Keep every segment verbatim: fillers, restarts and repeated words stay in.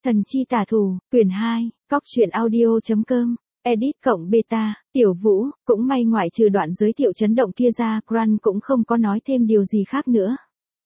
Thần chi tả thủ, quyển hai, cóc truyện audio.com, edit cộng beta, Tiểu Vũ, cũng may ngoại trừ đoạn giới thiệu chấn động kia ra, Grant cũng không có nói thêm điều gì khác nữa.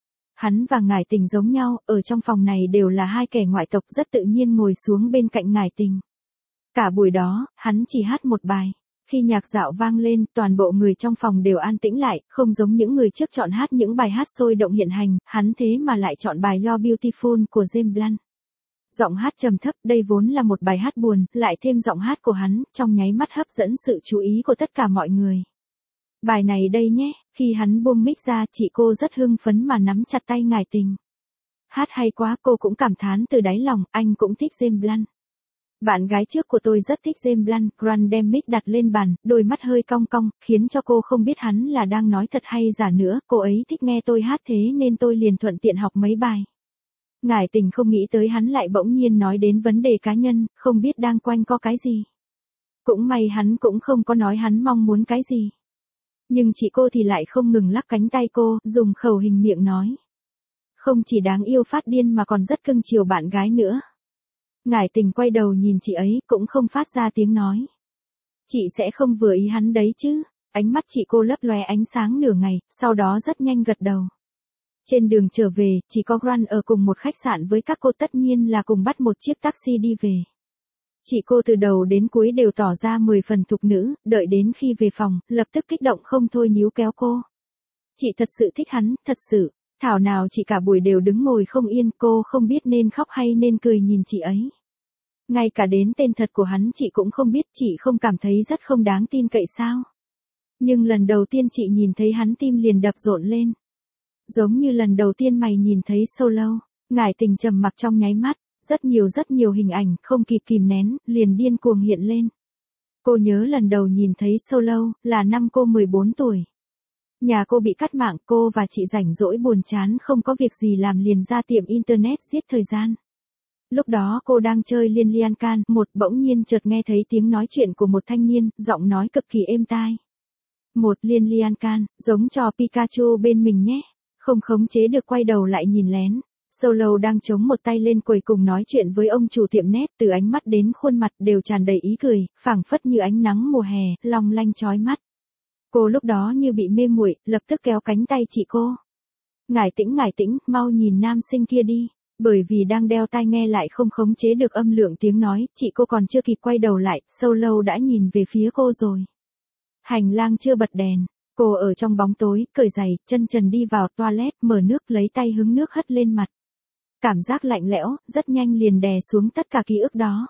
Hắn và Ngải Tình giống nhau, ở trong phòng này đều là hai kẻ ngoại tộc rất tự nhiên ngồi xuống bên cạnh Ngải Tình. Cả buổi đó, hắn chỉ hát một bài. Khi nhạc dạo vang lên, toàn bộ người trong phòng đều an tĩnh lại, không giống những người trước chọn hát những bài hát sôi động hiện hành, hắn thế mà lại chọn bài You're Beautiful của James Blunt. Giọng hát trầm thấp, đây vốn là một bài hát buồn, lại thêm giọng hát của hắn, trong nháy mắt hấp dẫn sự chú ý của tất cả mọi người. Bài này đây nhé, khi hắn buông mic ra, chị cô rất hưng phấn mà nắm chặt tay Ngải Tình. Hát hay quá, cô cũng cảm thán từ đáy lòng, anh cũng thích James Blunt. Bạn gái trước của tôi rất thích James Blunt, Grant đem mic đặt lên bàn, đôi mắt hơi cong cong, khiến cho cô không biết hắn là đang nói thật hay giả nữa, cô ấy thích nghe tôi hát thế nên tôi liền thuận tiện học mấy bài. Ngải Tình không nghĩ tới hắn lại bỗng nhiên nói đến vấn đề cá nhân, không biết đang quanh co cái gì. Cũng may hắn cũng không có nói hắn mong muốn cái gì. Nhưng chị cô thì lại không ngừng lắc cánh tay cô, dùng khẩu hình miệng nói. Không chỉ đáng yêu phát điên mà còn rất cưng chiều bạn gái nữa. Ngải Tình quay đầu nhìn chị ấy, cũng không phát ra tiếng nói. Chị sẽ không vừa ý hắn đấy chứ? Ánh mắt chị cô lấp lóe ánh sáng nửa ngày, sau đó rất nhanh gật đầu. Trên đường trở về, chỉ có Grant ở cùng một khách sạn với các cô, tất nhiên là cùng bắt một chiếc taxi đi về. Chị cô từ đầu đến cuối đều tỏ ra mười phần thục nữ, đợi đến khi về phòng, lập tức kích động không thôi níu kéo cô. Chị thật sự thích hắn, thật sự. Thảo nào chị cả buổi đều đứng ngồi không yên, cô không biết nên khóc hay nên cười nhìn chị ấy. Ngay cả đến tên thật của hắn chị cũng không biết, chị không cảm thấy rất không đáng tin cậy sao? Nhưng lần đầu tiên chị nhìn thấy hắn tim liền đập rộn lên. Giống như lần đầu tiên mày nhìn thấy Solo. Ngải Tình trầm mặc trong nháy mắt, rất nhiều rất nhiều hình ảnh không kịp kìm nén, liền điên cuồng hiện lên. Cô nhớ lần đầu nhìn thấy Solo, là năm cô mười bốn tuổi. Nhà cô bị cắt mạng, cô và chị rảnh rỗi buồn chán không có việc gì làm liền ra tiệm internet giết thời gian. Lúc đó cô đang chơi Liên Lian Can, một bỗng nhiên chợt nghe thấy tiếng nói chuyện của một thanh niên, giọng nói cực kỳ êm tai. Một Liên Lian Can, giống trò Pikachu bên mình nhé. Không khống chế được quay đầu lại nhìn lén. Solo đang chống một tay lên quầy cùng nói chuyện với ông chủ tiệm net, từ ánh mắt đến khuôn mặt đều tràn đầy ý cười, phảng phất như ánh nắng mùa hè, long lanh chói mắt. Cô lúc đó như bị mê muội, lập tức kéo cánh tay chị cô. Ngải Tĩnh, Ngải Tĩnh, mau nhìn nam sinh kia đi. Bởi vì đang đeo tai nghe lại không khống chế được âm lượng tiếng nói, chị cô còn chưa kịp quay đầu lại, Solo đã nhìn về phía cô rồi. Hành lang chưa bật đèn, cô ở trong bóng tối, cởi giày, chân trần đi vào toilet, mở nước lấy tay hứng nước hất lên mặt. Cảm giác lạnh lẽo, rất nhanh liền đè xuống tất cả ký ức đó.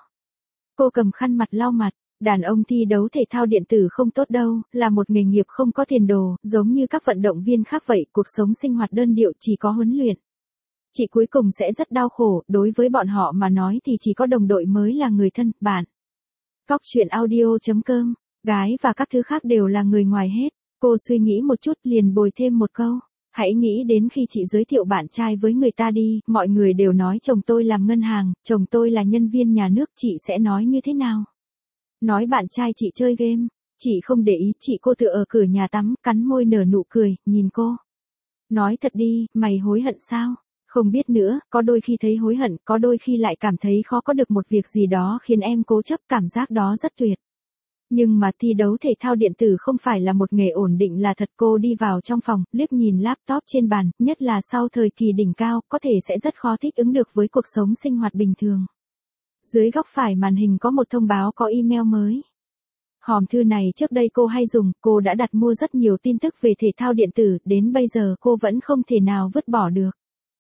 Cô cầm khăn mặt lau mặt. Đàn ông thi đấu thể thao điện tử không tốt đâu, là một nghề nghiệp không có tiền đồ, giống như các vận động viên khác vậy, cuộc sống sinh hoạt đơn điệu chỉ có huấn luyện. Chị cuối cùng sẽ rất đau khổ, đối với bọn họ mà nói thì chỉ có đồng đội mới là người thân, bạn. Cóc truyện audio.com, gái và các thứ khác đều là người ngoài hết. Cô suy nghĩ một chút liền bồi thêm một câu. Hãy nghĩ đến khi chị giới thiệu bạn trai với người ta đi, mọi người đều nói chồng tôi làm ngân hàng, chồng tôi là nhân viên nhà nước, chị sẽ nói như thế nào? Nói bạn trai chị chơi game, chị không để ý, chị cô tựa ở cửa nhà tắm, cắn môi nở nụ cười, nhìn cô. Nói thật đi, mày hối hận sao? Không biết nữa, có đôi khi thấy hối hận, có đôi khi lại cảm thấy khó có được một việc gì đó khiến em cố chấp, cảm giác đó rất tuyệt. Nhưng mà thi đấu thể thao điện tử không phải là một nghề ổn định là thật. Cô đi vào trong phòng, liếc nhìn laptop trên bàn, nhất là sau thời kỳ đỉnh cao, có thể sẽ rất khó thích ứng được với cuộc sống sinh hoạt bình thường. Dưới góc phải màn hình có một thông báo có email mới. Hòm thư này trước đây cô hay dùng, cô đã đặt mua rất nhiều tin tức về thể thao điện tử, đến bây giờ cô vẫn không thể nào vứt bỏ được.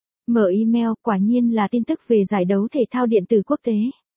Mở email, quả nhiên là tin tức về giải đấu thể thao điện tử quốc tế.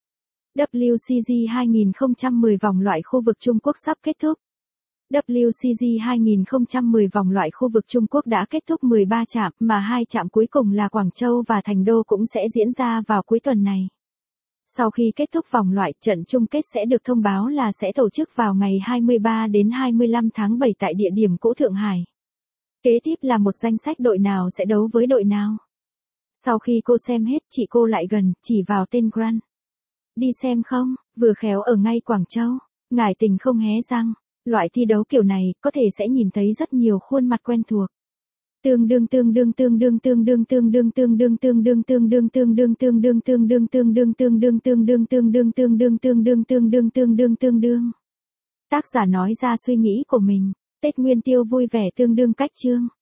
W C G hai không một không vòng loại khu vực Trung Quốc sắp kết thúc. W C G hai không một không vòng loại khu vực Trung Quốc đã kết thúc mười ba trạm, mà hai trạm cuối cùng là Quảng Châu và Thành Đô cũng sẽ diễn ra vào cuối tuần này. Sau khi kết thúc vòng loại, trận chung kết sẽ được thông báo là sẽ tổ chức vào ngày hai mươi ba đến hai mươi lăm tháng bảy tại địa điểm cũ Thượng Hải. Kế tiếp là một danh sách đội nào sẽ đấu với đội nào. Sau khi cô xem hết, chị cô lại gần, chỉ vào tên Grant. Đi xem không, vừa khéo ở ngay Quảng Châu. Ngải Tình không hé răng. Loại thi đấu kiểu này, có thể sẽ nhìn thấy rất nhiều khuôn mặt quen thuộc. Tương đương tương đương tương đương tương đương tương đương tương đương tương đương tương đương tương đương tương đương tương đương tương đương tương đương tương đương tương đương tương đương tương đương tương đương tương đương tương đương. Tác giả nói ra suy nghĩ của mình. Tết Nguyên Tiêu vui vẻ tương đương cách chương.